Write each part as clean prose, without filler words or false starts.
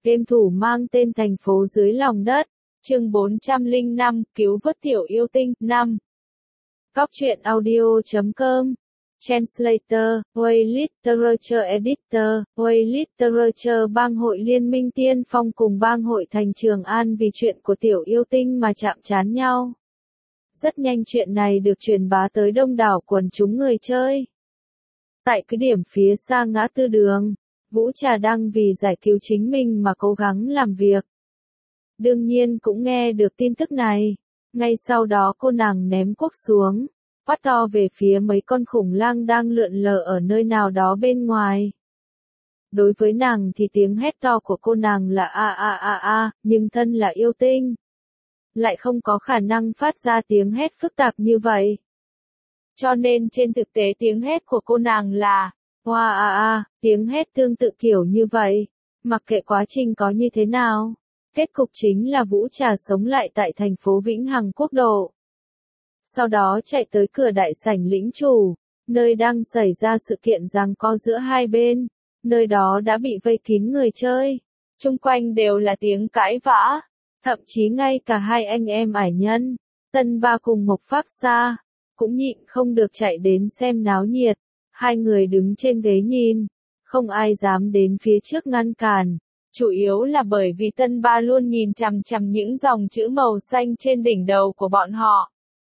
Game thủ mang tên thành phố dưới lòng đất. Chương 405, cứu vớt tiểu yêu tinh. 5. Cóc truyện audio.com. Translator, Way Literature Editor, Way Literature. Bang hội Liên minh Tiên Phong cùng bang hội Thành Trường An vì chuyện của tiểu yêu tinh mà chạm trán nhau. Rất nhanh chuyện này được truyền bá tới đông đảo quần chúng người chơi. Tại cái điểm phía xa ngã tư đường, Vũ Trà đang vì giải cứu chính mình mà cố gắng làm việc. Đương nhiên cũng nghe được tin tức này. Ngay sau đó cô nàng ném cuốc xuống, quát to về phía mấy con khủng lang đang lượn lờ ở nơi nào đó bên ngoài. Đối với nàng thì tiếng hét to của cô nàng là a, nhưng thân là yêu tinh, lại không có khả năng phát ra tiếng hét phức tạp như vậy. Cho nên trên thực tế tiếng hét của cô nàng là hoa tiếng hét tương tự kiểu như vậy. Mặc kệ quá trình có như thế nào, kết cục chính là Vũ Trà sống lại tại thành phố Vĩnh Hằng Quốc độ. Sau đó chạy tới cửa đại sảnh lĩnh chủ, nơi đang xảy ra sự kiện giằng co giữa hai bên. Nơi đó đã bị vây kín người chơi, chung quanh đều là tiếng cãi vã, thậm chí ngay cả hai anh em ải nhân, Tân Ba cùng Mộc Pháp Sa, cũng nhịn không được chạy đến xem náo nhiệt. Hai người đứng trên ghế nhìn, không ai dám đến phía trước ngăn cản. Chủ yếu là bởi vì Tân Ba luôn nhìn chằm chằm những dòng chữ màu xanh trên đỉnh đầu của bọn họ.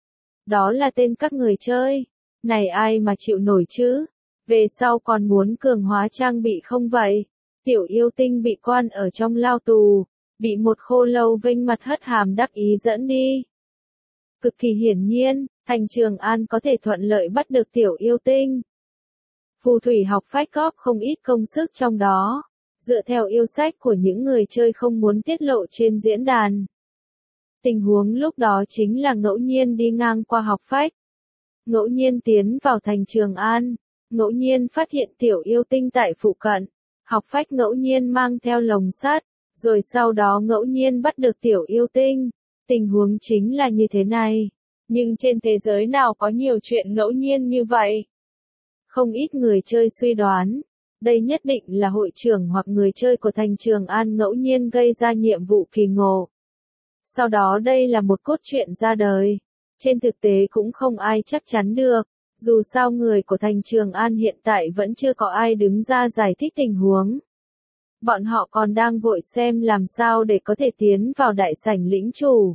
Đó là tên các người chơi. Này ai mà chịu nổi chứ? Về sau còn muốn cường hóa trang bị không vậy? Tiểu yêu tinh bị quan ở trong lao tù, bị một khô lâu vênh mặt hất hàm đắc ý dẫn đi. Cực kỳ hiển nhiên, Thành Trường An có thể thuận lợi bắt được tiểu yêu tinh. Phù thủy học phách góp không ít công sức trong đó, dựa theo yêu sách của những người chơi không muốn tiết lộ trên diễn đàn. Tình huống lúc đó chính là ngẫu nhiên đi ngang qua học phách, ngẫu nhiên tiến vào Thành Trường An, ngẫu nhiên phát hiện tiểu yêu tinh tại phụ cận, học phách ngẫu nhiên mang theo lồng sắt, rồi sau đó ngẫu nhiên bắt được tiểu yêu tinh. Tình huống chính là như thế này, nhưng trên thế giới nào có nhiều chuyện ngẫu nhiên như vậy? Không ít người chơi suy đoán, đây nhất định là hội trưởng hoặc người chơi của Thành Trường An ngẫu nhiên gây ra nhiệm vụ kỳ ngộ. Sau đó đây là một cốt truyện ra đời. Trên thực tế cũng không ai chắc chắn được, dù sao người của Thành Trường An hiện tại vẫn chưa có ai đứng ra giải thích tình huống. Bọn họ còn đang vội xem làm sao để có thể tiến vào đại sảnh lĩnh chủ.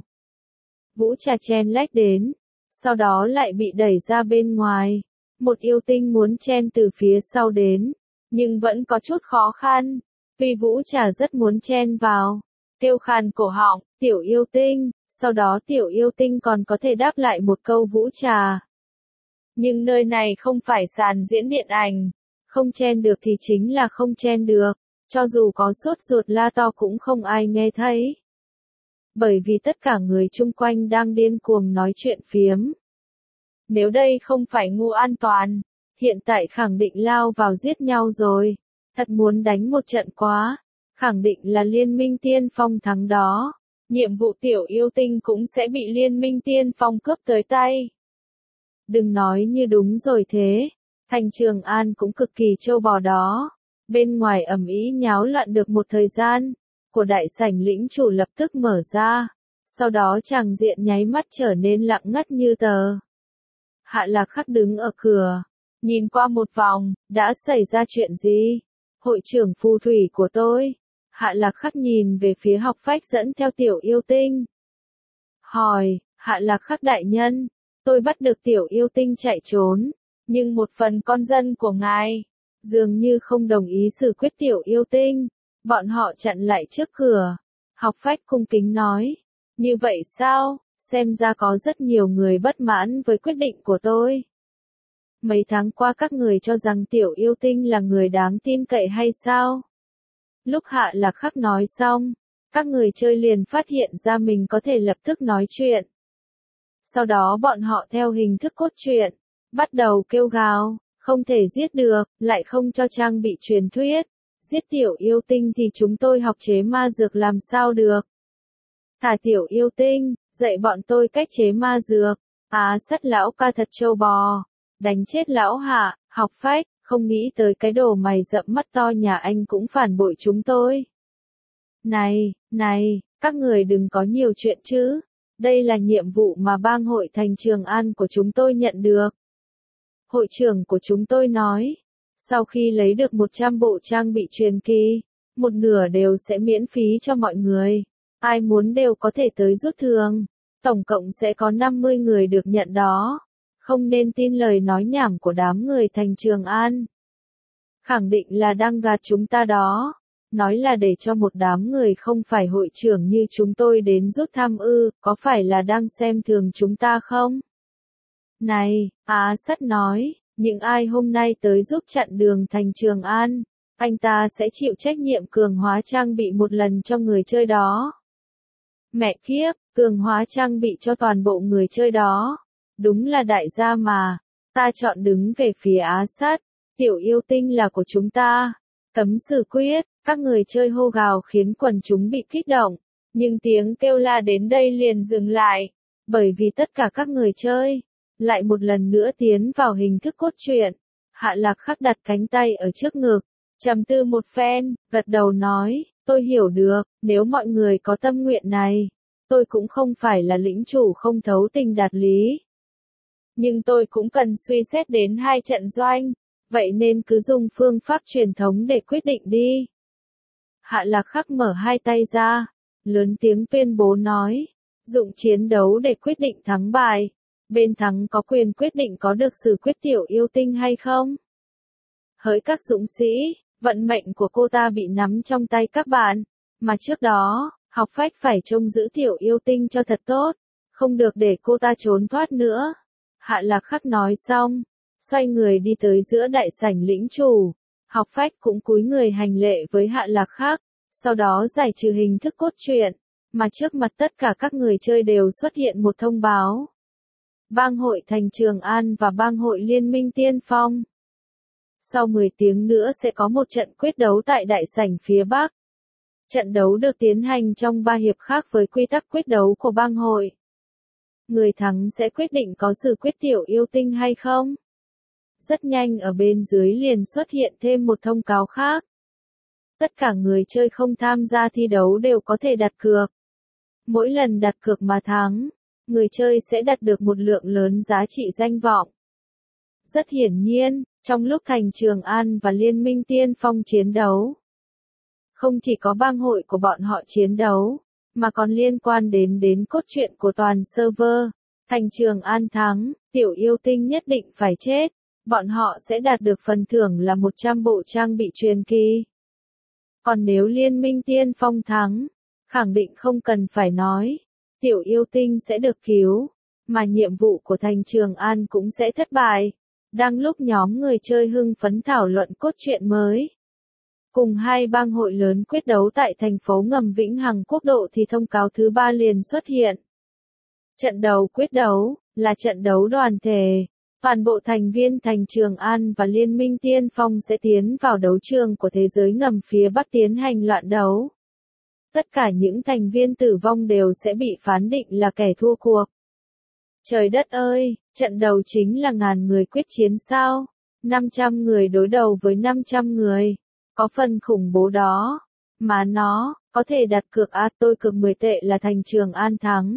Vũ Trà chen lách đến, sau đó lại bị đẩy ra bên ngoài. Một yêu tinh muốn chen từ phía sau đến, nhưng vẫn có chút khó khăn, vì Vũ Trà rất muốn chen vào. Kêu khàn cổ họng, tiểu yêu tinh, sau đó tiểu yêu tinh còn có thể đáp lại một câu Vũ Trà. Nhưng nơi này không phải sàn diễn điện ảnh, không chen được thì chính là không chen được, cho dù có sốt ruột la to cũng không ai nghe thấy. Bởi vì tất cả người chung quanh đang điên cuồng nói chuyện phiếm. Nếu đây không phải ngu an toàn, hiện tại khẳng định lao vào giết nhau rồi. Thật muốn đánh một trận quá, khẳng định là Liên minh Tiên Phong thắng đó. Nhiệm vụ tiểu yêu tinh cũng sẽ bị Liên minh Tiên Phong cướp tới tay. Đừng nói như đúng rồi thế. Thành Trường An cũng cực kỳ trâu bò đó. Bên ngoài ầm ĩ nháo loạn được một thời gian, của đại sảnh lĩnh chủ lập tức mở ra. Sau đó tràng diện nháy mắt trở nên lặng ngắt như tờ. Hạ Lạc Khắc đứng ở cửa, nhìn qua một vòng, đã xảy ra chuyện gì? Hội trưởng phù thủy của tôi. Hạ Lạc Khắc nhìn về phía học phách dẫn theo tiểu yêu tinh. Hỏi, Hạ Lạc Khắc đại nhân, tôi bắt được tiểu yêu tinh chạy trốn, nhưng một phần con dân của ngài dường như không đồng ý xử quyết tiểu yêu tinh. Bọn họ chặn lại trước cửa. Học phách cung kính nói, như vậy sao? Xem ra có rất nhiều người bất mãn với quyết định của tôi. Mấy tháng qua các người cho rằng tiểu yêu tinh là người đáng tin cậy hay sao? Lúc Hạ Lạc Khắc nói xong, các người chơi liền phát hiện ra mình có thể lập tức nói chuyện. Sau đó bọn họ theo hình thức cốt truyện, bắt đầu kêu gào, không thể giết được, lại không cho trang bị truyền thuyết. Giết tiểu yêu tinh thì chúng tôi học chế ma dược làm sao được? Thả tiểu yêu tinh, dạy bọn tôi cách chế ma dược. Sắt lão ca thật trâu bò. Đánh chết lão Hạ, học phách, không nghĩ tới cái đồ mày rậm mắt to nhà anh cũng phản bội chúng tôi. Này, các người đừng có nhiều chuyện chứ. Đây là nhiệm vụ mà bang hội thành Trường An của chúng tôi nhận được. Hội trưởng của chúng tôi nói, sau khi lấy được 100 bộ trang bị truyền kỳ, một nửa đều sẽ miễn phí cho mọi người. Ai muốn đều có thể tới rút thường. Tổng cộng sẽ có 50 người được nhận đó. Không nên tin lời nói nhảm của đám người thành Trường An. Khẳng định là đang gạt chúng ta đó. Nói là để cho một đám người không phải hội trưởng như chúng tôi đến rút thăm ư, có phải là đang xem thường chúng ta không? Này, Á Sắt nói, những ai hôm nay tới giúp chặn đường thành Trường An, anh ta sẽ chịu trách nhiệm cường hóa trang bị một lần cho người chơi đó. Mẹ kiếp, cường hóa trang bị cho toàn bộ người chơi đó. Đúng là đại gia mà. Ta chọn đứng về phía Á Sắt. Tiểu yêu tinh là của chúng ta. Cấm xử quyết, các người chơi hô gào khiến quần chúng bị kích động. Nhưng tiếng kêu la đến đây liền dừng lại. Bởi vì tất cả các người chơi lại một lần nữa tiến vào hình thức cốt truyện. Hạ Lạc Khắc đặt cánh tay ở trước ngực, trầm tư một phen, gật đầu nói, tôi hiểu được, nếu mọi người có tâm nguyện này, tôi cũng không phải là lĩnh chủ không thấu tình đạt lý. Nhưng tôi cũng cần suy xét đến hai trận doanh, vậy nên cứ dùng phương pháp truyền thống để quyết định đi. Hạ Lạc Khắc mở hai tay ra, lớn tiếng tuyên bố nói, dụng chiến đấu để quyết định thắng bại. Bên thắng có quyền quyết định có được xử quyết tiểu yêu tinh hay không. Hỡi các dũng sĩ, vận mệnh của cô ta bị nắm trong tay các bạn, mà trước đó, học phách phải trông giữ tiểu yêu tinh cho thật tốt, không được để cô ta trốn thoát nữa. Hạ Lạc Khắc nói xong, xoay người đi tới giữa đại sảnh lĩnh chủ, học phách cũng cúi người hành lễ với Hạ Lạc Khắc, sau đó giải trừ hình thức cốt truyện, mà trước mặt tất cả các người chơi đều xuất hiện một thông báo. Bang hội thành Trường An và bang hội Liên minh Tiên Phong. Sau 10 tiếng nữa sẽ có một trận quyết đấu tại đại sảnh phía Bắc. Trận đấu được tiến hành trong 3 hiệp khác với quy tắc quyết đấu của bang hội. Người thắng sẽ quyết định có xử quyết tiểu yêu tinh hay không. Rất nhanh ở bên dưới liền xuất hiện thêm một thông cáo khác. Tất cả người chơi không tham gia thi đấu đều có thể đặt cược. Mỗi lần đặt cược mà thắng, người chơi sẽ đạt được một lượng lớn giá trị danh vọng. Rất hiển nhiên, trong lúc thành Trường An và Liên minh Tiên Phong chiến đấu, không chỉ có bang hội của bọn họ chiến đấu, mà còn liên quan đến cốt truyện của toàn server. Thành Trường An thắng, tiểu yêu tinh nhất định phải chết, bọn họ sẽ đạt được phần thưởng là 100 bộ trang bị truyền kỳ. Còn nếu Liên minh Tiên Phong thắng, khẳng định không cần phải nói, tiểu yêu tinh sẽ được cứu, mà nhiệm vụ của thành Trường An cũng sẽ thất bại. Đang lúc nhóm người chơi hưng phấn thảo luận cốt truyện mới, cùng hai bang hội lớn quyết đấu tại thành phố ngầm Vĩnh Hằng Quốc độ thì thông cáo thứ 3 liền xuất hiện. Trận đấu quyết đấu là trận đấu đoàn thể. Toàn bộ thành viên thành Trường An và Liên minh Tiên Phong sẽ tiến vào đấu trường của thế giới ngầm phía Bắc tiến hành loạn đấu. Tất cả những thành viên tử vong đều sẽ bị phán định là kẻ thua cuộc. Trời đất ơi, trận đầu chính là ngàn người quyết chiến sao? 500 người đối đầu với 500 người. Có phần khủng bố đó. Mà nó, có thể đặt cược tôi cược 10 tệ là thành Trường An thắng.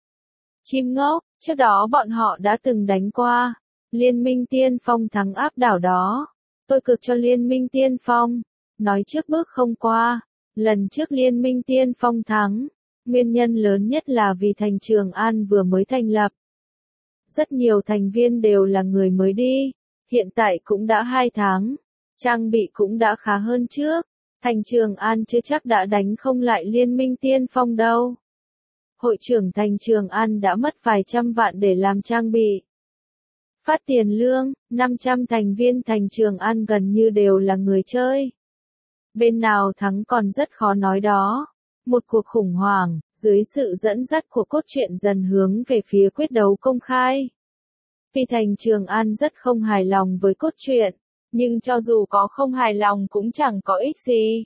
Chim ngốc, trước đó bọn họ đã từng đánh qua. Liên minh Tiên Phong thắng áp đảo đó. Tôi cược cho Liên minh Tiên Phong. Nói trước bước không qua. Lần trước Liên minh Tiên Phong thắng. Nguyên nhân lớn nhất là vì thành Trường An vừa mới thành lập. Rất nhiều thành viên đều là người mới đi. Hiện tại cũng đã 2 tháng. Trang bị cũng đã khá hơn trước. Thành Trường An chưa chắc đã đánh không lại Liên minh Tiên Phong đâu. Hội trưởng thành Trường An đã mất vài trăm vạn để làm trang bị. Phát tiền lương, 500 thành viên thành Trường An gần như đều là người chơi. Bên nào thắng còn rất khó nói đó. Một cuộc khủng hoảng, dưới sự dẫn dắt của cốt truyện dần hướng về phía quyết đấu công khai. Vì thành Trường An rất không hài lòng với cốt truyện, nhưng cho dù có không hài lòng cũng chẳng có ích gì.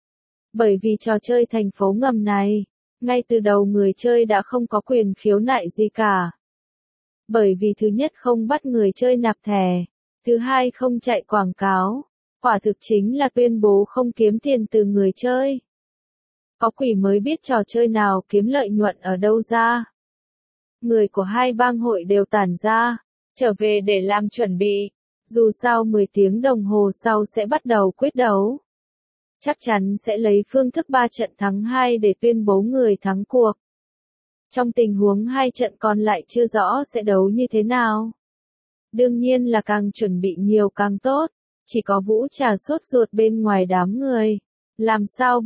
Bởi vì trò chơi thành phố ngầm này, ngay từ đầu người chơi đã không có quyền khiếu nại gì cả. Bởi vì thứ nhất không bắt người chơi nạp thẻ, thứ hai không chạy quảng cáo, quả thực chính là tuyên bố không kiếm tiền từ người chơi. Có quỷ mới biết trò chơi nào kiếm lợi nhuận ở đâu ra. Người của hai bang hội đều tản ra, trở về để làm chuẩn bị. Dù sao 10 tiếng đồng hồ sau sẽ bắt đầu quyết đấu. Chắc chắn sẽ lấy phương thức 3 trận thắng 2 để tuyên bố người thắng cuộc. Trong tình huống 2 trận còn lại chưa rõ sẽ đấu như thế nào. Đương nhiên là càng chuẩn bị nhiều càng tốt, chỉ có Vũ Trà sốt ruột bên ngoài đám người. Làm sao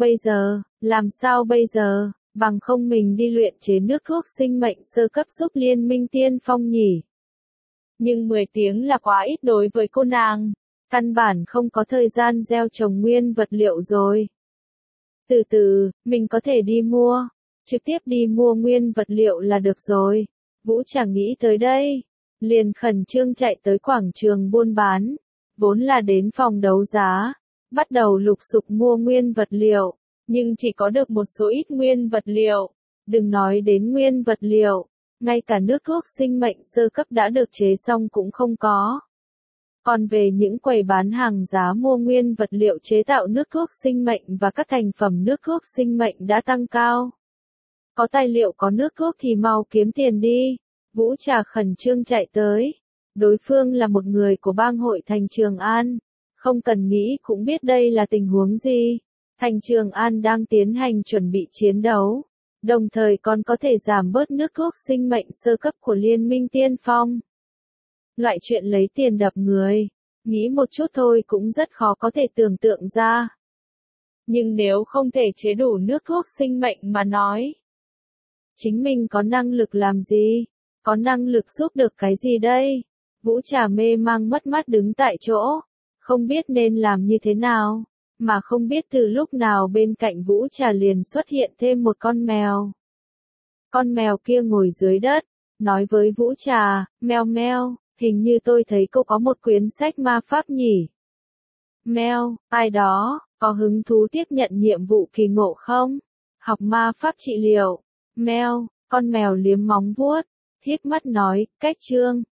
bây giờ, bằng không mình đi luyện chế nước thuốc sinh mệnh sơ cấp giúp Liên minh Tiên Phong nhỉ. Nhưng 10 tiếng là quá ít đối với cô nàng, căn bản không có thời gian gieo trồng nguyên vật liệu rồi. Từ từ, mình có thể đi mua, trực tiếp đi mua nguyên vật liệu là được rồi. Vũ Trà nghĩ tới đây, liền khẩn trương chạy tới quảng trường buôn bán, vốn là đến phòng đấu giá, bắt đầu lục sục mua nguyên vật liệu, nhưng chỉ có được một số ít nguyên vật liệu, đừng nói đến nguyên vật liệu, ngay cả nước thuốc sinh mệnh sơ cấp đã được chế xong cũng không có. Còn về những quầy bán hàng giá mua nguyên vật liệu chế tạo nước thuốc sinh mệnh và các thành phẩm nước thuốc sinh mệnh đã tăng cao. Có tài liệu có nước thuốc thì mau kiếm tiền đi. Vũ Trà khẩn trương chạy tới. Đối phương là một người của bang hội Thành Trường An. Không cần nghĩ cũng biết đây là tình huống gì. Thành Trường An đang tiến hành chuẩn bị chiến đấu. Đồng thời còn có thể giảm bớt nước thuốc sinh mệnh sơ cấp của Liên minh Tiên Phong. Loại chuyện lấy tiền đập người, nghĩ một chút thôi cũng rất khó có thể tưởng tượng ra. Nhưng nếu không thể chế đủ nước thuốc sinh mệnh mà nói, chính mình có năng lực làm gì? Có năng lực giúp được cái gì đây? Vũ Trà mê mang mất mát đứng tại chỗ, không biết nên làm như thế nào, mà không biết từ lúc nào bên cạnh Vũ Trà liền xuất hiện thêm một con mèo. Con mèo kia ngồi dưới đất, nói với Vũ Trà, mèo mèo, hình như tôi thấy cô có một quyển sách ma pháp nhỉ? Mèo, ai đó, có hứng thú tiếp nhận nhiệm vụ kỳ ngộ không? Học ma pháp trị liệu. Mèo, con mèo liếm móng vuốt, híp mắt nói, cách chương.